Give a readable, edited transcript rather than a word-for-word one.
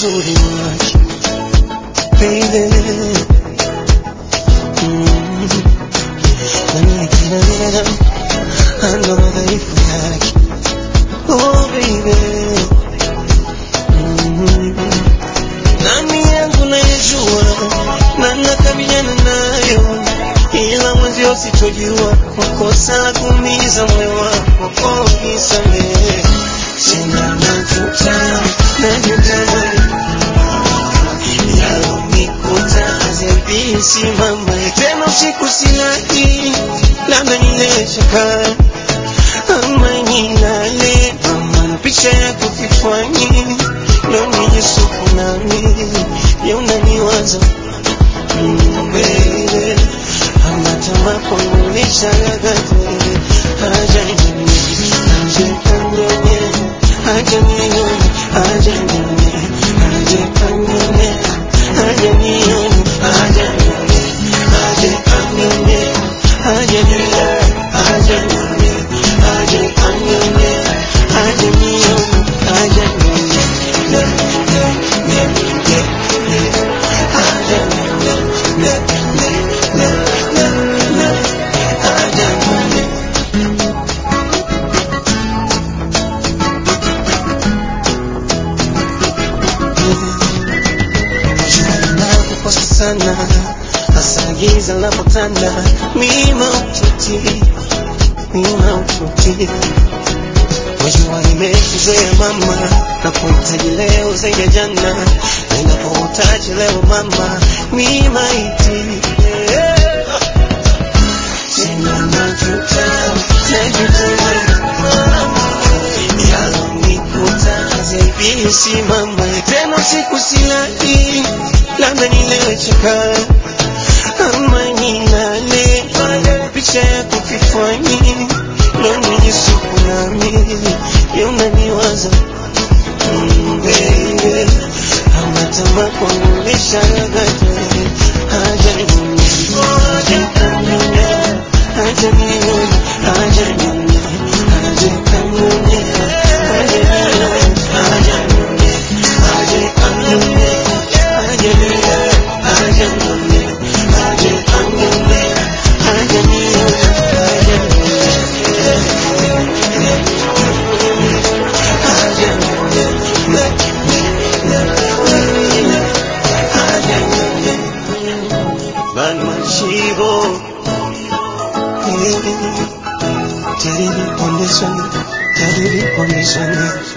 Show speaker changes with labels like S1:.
S1: uzuri wake baby, na mimi kila ando madhaifu yake oh baby, nani yangu nayejua na nakabiliana nayo, ila mwenzio sitojua makosa kuumiza moyo wako oh nisamehe, sina najuta simama tena usiku silali, labda nilecheka ama nilale, mama picha yako kichwani, leo nijisuku nami ya unaniwaza baby, ama tamaa kwangu nishagagate, haja nione, haja kandone, haja nione, haja nione, haja kandone, haja nione, haja sana hasa giza lapotanda, mima ututi wajua nimekuzoea mama, napohitaji leo zaidi ya jana, na inapohitaji leo mama mima iti sina najuta yalonikuta zaidi simama tena siku silali, labda nilecheka ama nilale, picha yako kichwani, leo nijisuku nami ya unaniwaza baby, ama tamaa kwangu nishagagate, haja nione, haja kandone, haja nione, haja nione, haja kandone, haja nione, haja nione, haja kandone, haja nione, Tell me on this one.